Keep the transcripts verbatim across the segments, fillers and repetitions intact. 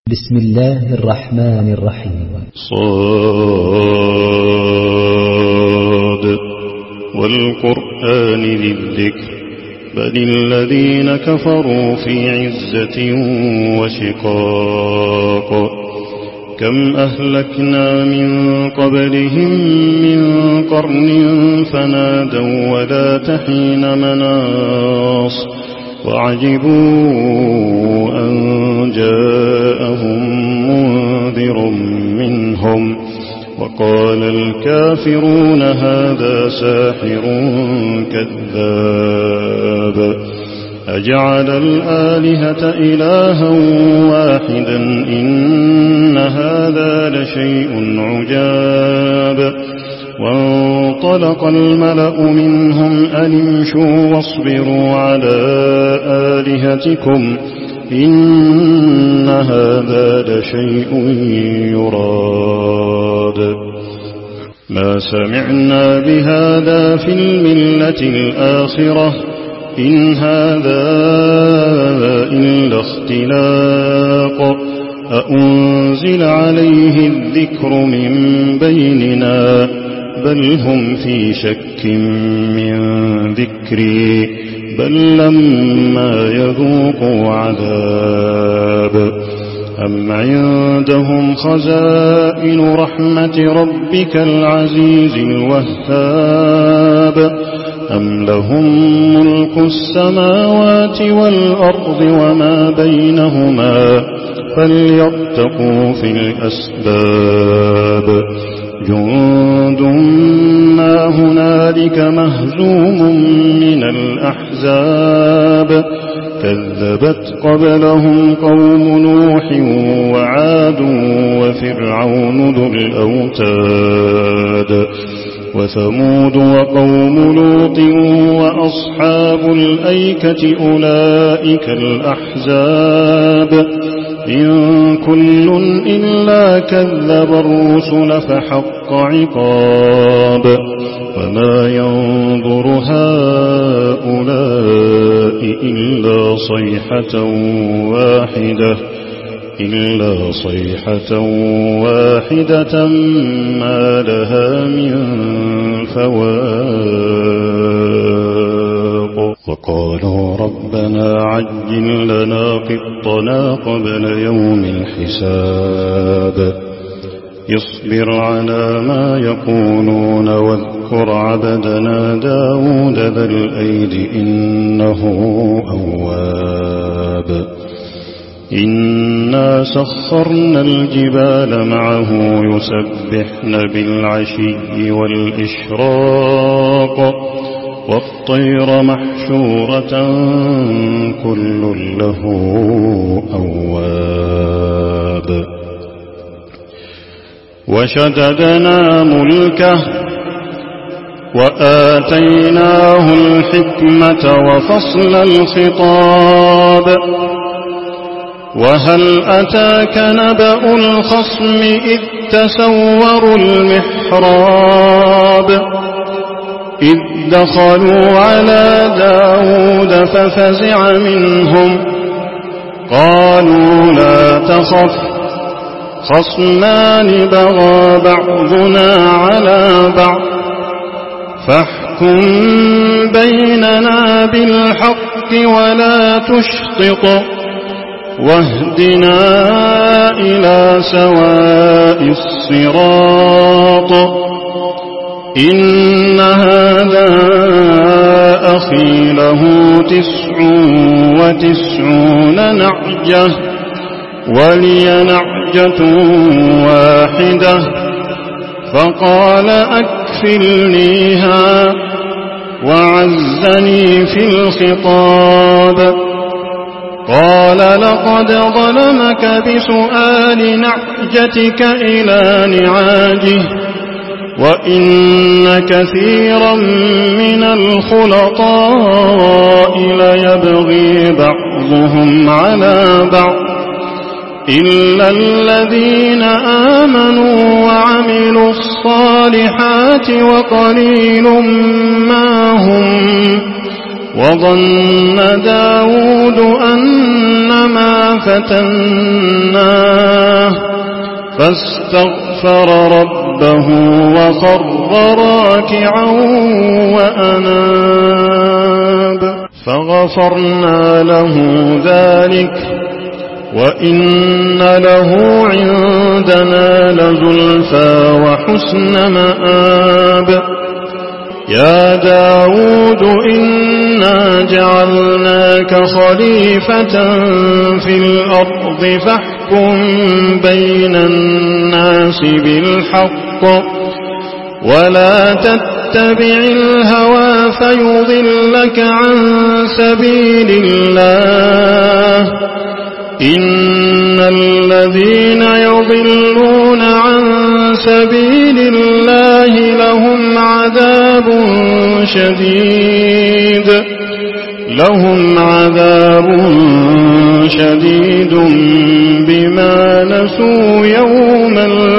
بسم الله الرحمن الرحيم. صاد والقرآن ذي الذكر بل الذين كفروا في عزة وشقاق كم أهلكنا من قبلهم من قرن فنادوا ولا تحين مناص وعجبوا أن جاءهم منذر منهم وقال الكافرون هذا ساحر كذاب أجعل الآلهة إلها واحدا إن هذا لشيء عجاب وانطلق الملأ منهم أن امشوا واصبروا على آلهتكم إن هذا لشيء يراد ما سمعنا بهذا في الملة الآخرة إن هذا إلا اختلاق أأنزل عليه الذكر من بيننا بل هم في شك من ذكري بل لما يذوقوا عذاب أم عندهم خزائن رحمة ربك العزيز الوهاب أم لهم ملك السماوات والأرض وما بينهما فليرتقوا في الأسباب جند ما هنالك مهزوم من الأحزاب كذبت قبلهم قوم نوح وعاد وفرعون ذو الأوتاد وثمود وقوم لوط وأصحاب الأيكة أولئك الأحزاب إن كل إلا كذب الرسل فحق عقاب وما ينظر هؤلاء إلا صيحة واحدة إلا صيحة واحدة ما لها من فواق وقالوا ربنا عجل لنا قطنا قبل يوم الحساب اصبر على ما يقولون واذكر عبدنا داود ذا الأيد إنه أواب إنا سخرنا الجبال معه يسبحن بالعشي والإشراق والطير محشورة كل له أواب وشددنا ملكه وآتيناه الحكمة وفصل الخطاب وهل أتاك نبأ الخصم إذ تسوروا المحراب إذ دخلوا على داود ففزع منهم قالوا لا تخف خصمان بغى بعضنا على بعض فاحكم بيننا بالحق ولا تشطط واهدنا إلى سواء الصراط إن هذا أخي له تسع وتسعون نعجة ولي نعجة واحدة فقال أكفلنيها وعزني في الخطاب قال لقد ظلمك بسؤال نعجتك إلى نعاجه وإن كثيرا من الخلطاء ليبغي بعضهم على بعض إلا الذين آمنوا وعملوا الصالحات وقليل ما هم وظن داود أنما فتناه فاستغفر ربه وخر راكعا وأناب فغفرنا له ذلك وإن له عندنا لزلفى وحسن مآب يا داود إنا جعلناك خليفة في الأرض فاحكم بين الناس بالحق ولا تتبع الهوى فيضلك عن سبيل الله إن الذين يضلون عن سبيل الله لهم عذاب شديد لهم عذاب شديد بما نسوا يوم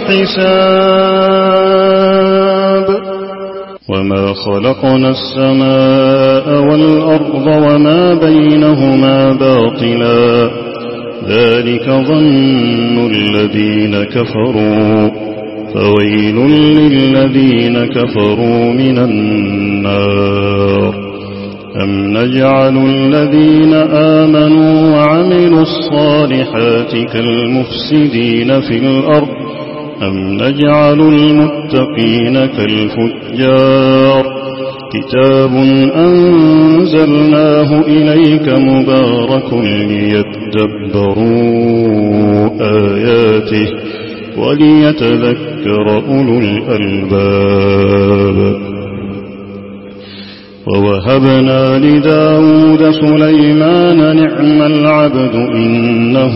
الحساب وما خلقنا السماء والأرض وما بينهما باطلا ذلك ظن الذين كفروا فويل للذين كفروا من النار أم نجعل الذين آمنوا وعملوا الصالحات كالمفسدين في الأرض أم نجعل المتقين كالفجار كتاب أنزلناه إليك مبارك ليدبروا آياته وليتذكر أولو الألباب ووهبنا لداود سليمان نعم العبد إنه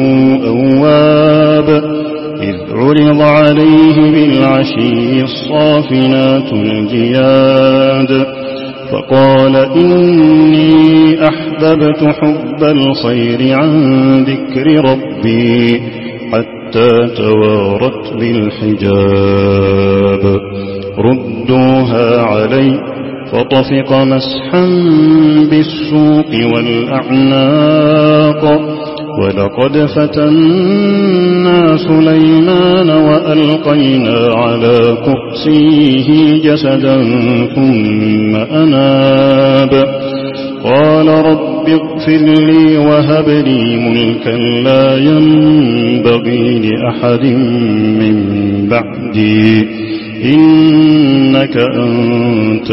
أواب إذ عرض عليه بالعشي الصافنات الجياد فقال إني أحببت حب الخير عن ذكر ربي حتى توارت بالحجاب ردوها علي فطفق مسحا بالسوق والأعناق ولقد فتنا سليمان وألقينا على كرسيه جسدا ثم أناب قال رب اغفر لي وهب لي ملكا لا ينبغي لأحد من بعدي إنك أنت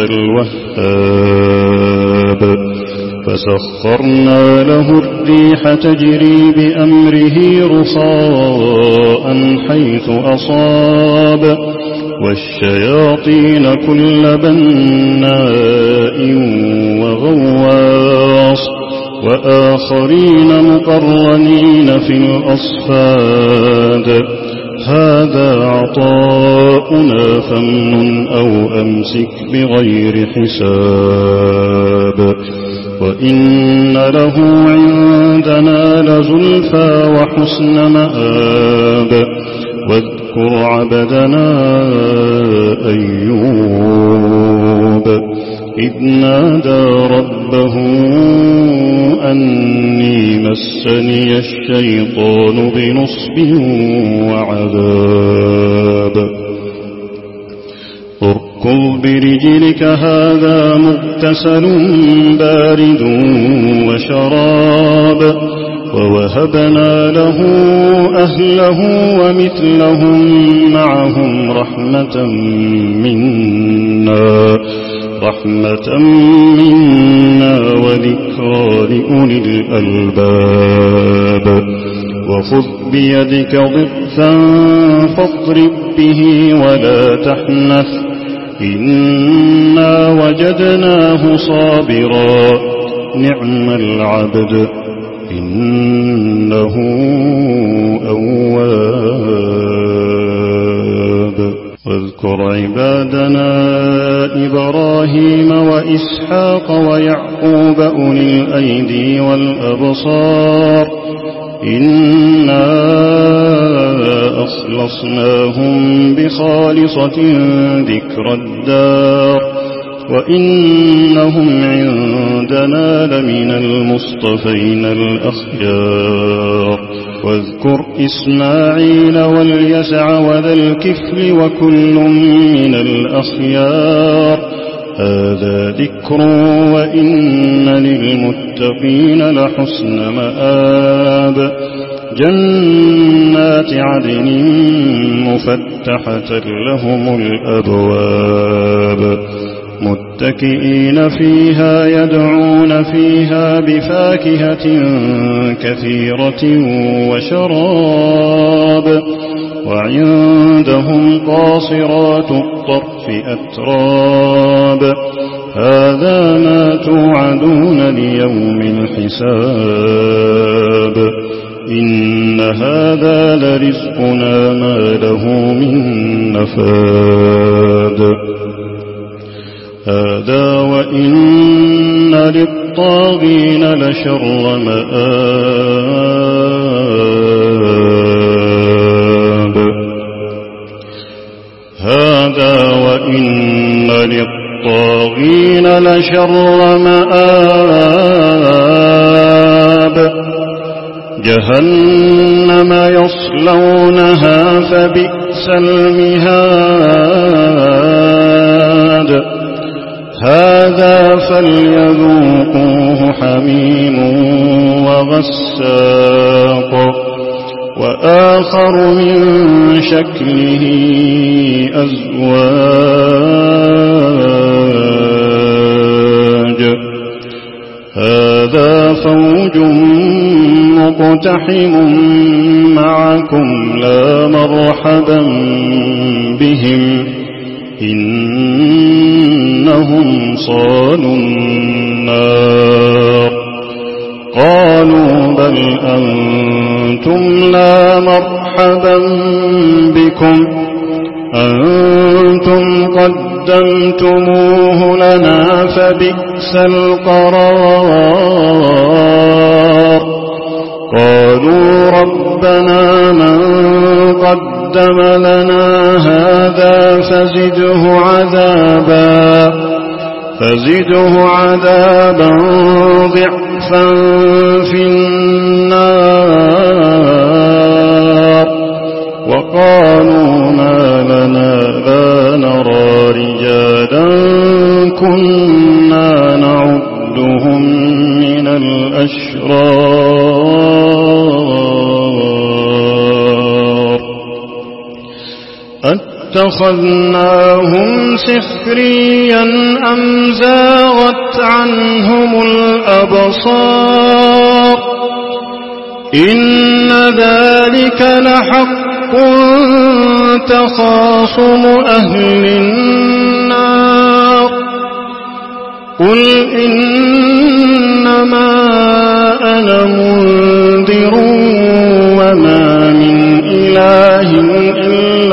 الوهاب فسخرنا له الريح تجري بأمره رخاء حيث أصاب والشياطين كل بناء وغواص وآخرين مقرنين في الأصفاد هذا عطاؤنا فامنن أو أمسك بغير حساب وإن له عندنا لزلفى وحسن مآب واذكر عبدنا أيوب إذ نادى ربه أني مسني الشيطان بنصب وعذاب اركض برجلك هذا مغتسل بارد وشراب ووهبنا له أهله ومثلهم معهم رحمة منا رحمة منا وذكرى لأولي الألباب وخذ بيدك ضغثا فاضرب به ولا تحنث إنا وجدناه صابرا نعم العبد إنه أواب واذكر عبادنا إبراهيم وإسحاق ويعقوب أولي الأيدي والأبصار إنا أخلصناهم بخالصة ذكر الدار وإنهم عندنا لمن المصطفين الأخيار واذكر إسماعيل واليسع وذا الكفل وكل من الأخيار هذا ذكر وإن للمتقين لحسن مآب جنات عدن مفتحة لهم الأبواب متكئين فيها يدعون فيها بفاكهة كثيرة وشراب وعندهم قاصرات الطرف أتراب هذا ما توعدون ليوم الحساب إن هذا لرزقنا ما له من نفاد هذا وإن للطاغين لشر مآب هذا وإن للطاغين لشر مآب جهنم يصلونها فبئس المهاد هذا فليذوقوه حميم وغساق وآخر من شكله أزواج هذا فوج مقتحم معكم لا مرحبا بهم إنهم صالوا النار قالوا بل أنتم لا مرحبا بكم أنتم قدمتموه لنا فبئس القرار قالوا ربنا من قدم لنا هذا فزده عذابا فزده عذابا ضعفا في النار وقالوا ما لنا لا نرى رجالا كنا نعدهم من الأشرار اتخذناهم سخريا أم زاغت عنهم الأبصار إن ذلك لحق تخاصم أهل النار قل إنما أنا منذر وما من إله إلا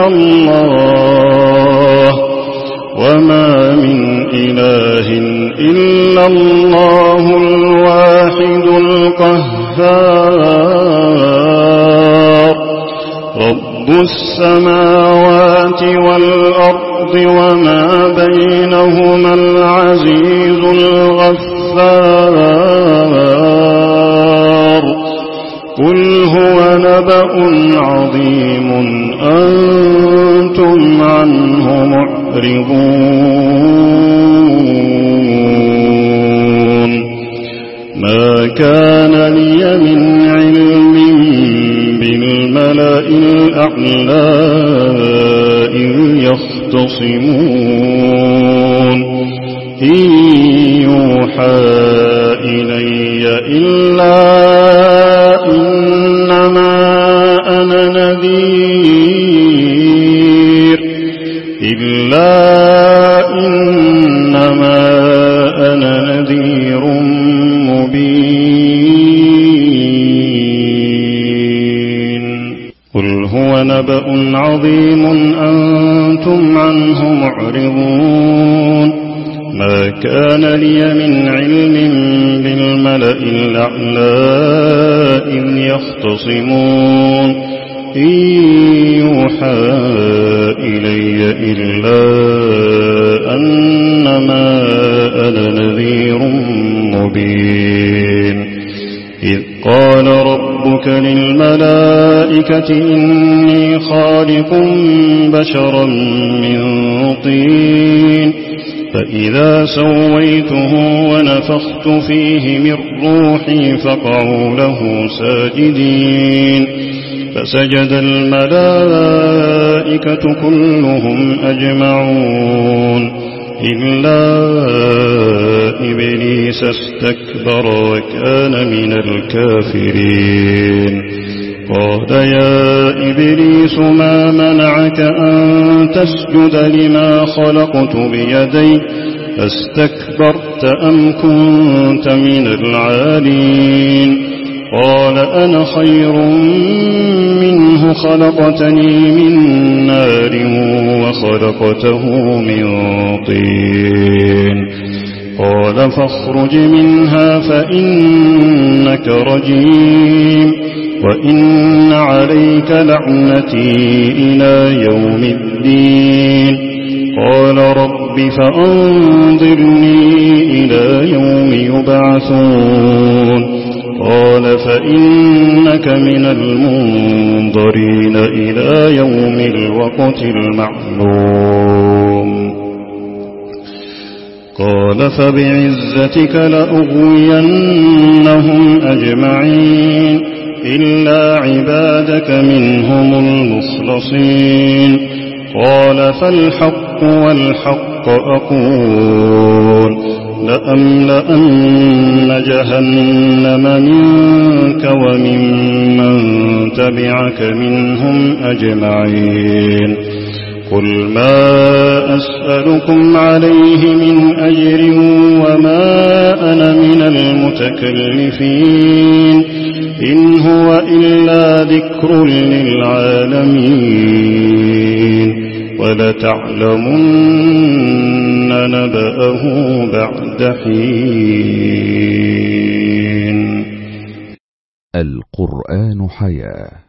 الله وما من إله إلا الله الواحد القهار رب السماوات والأرض وما بينهما العزيز الغفار قل هو نبأ عظيم أنتم عنه معرضون ما كان لي من علم بالملأ الأعلى إذ يختصمون إن يوحى إلي إلا إنما أنا نذير إلا إنما أنا نذير مبين قل هو نبأ عظيم أنتم عنه معرضون ما كان لي من علم بالملأ الأعلى إذ يختصمون إن يوحى إلي إلا أنما أنا نذير مبين. إذ قال ربك للملائكة إني خالق بشرا من طين فإذا سويته ونفخت فيه من روحي فقعوا له ساجدين فسجد الملائكة كلهم أجمعون إلا إبليس استكبر وكان من الكافرين. قال يا إبليس ما منعك أن تسجد لما خلقت بيدي أستكبرت أم كنت من العالين؟ قال أنا خير منه خلقتني من نار وخلقته من طين. قال فاخرج منها فإنك رجيم وإن عليك لعنتي إلى يوم الدين. قال رب فأنظرني إلى يوم يبعثون. قال فإنك من المنظرين إلى يوم الوقت المعلوم. قال فبعزتك لأغوينهم أجمعين إلا عبادك منهم المخلصين. قال فالحق والحق أقول لأملأن جهنم منك وممن تبعك منهم أجمعين. قل ما أسألكم عليه من أجر وما أنا من المتكلفين إن هو إلا ذكر للعالمين ولتعلمن نبأه بعد حين. القرآن حياة.